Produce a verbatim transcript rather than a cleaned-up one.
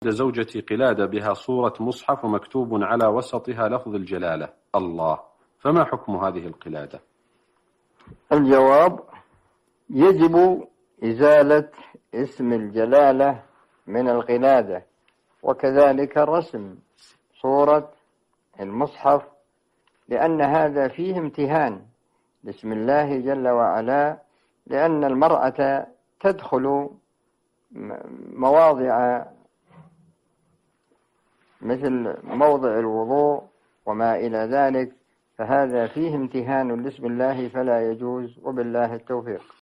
زوجتي قلادة بها صورة مصحف ومكتوب على وسطها لفظ الجلالة الله، فما حكم هذه القلادة؟ الجواب: يجب إزالة اسم الجلالة من القلادة، وكذلك رسم صورة المصحف، لأن هذا فيه امتهان باسم الله جل وعلا، لأن المرأة تدخل مواضع مثل موضع الوضوء وما إلى ذلك، فهذا فيه امتهان لاسم الله فلا يجوز، وبالله التوفيق.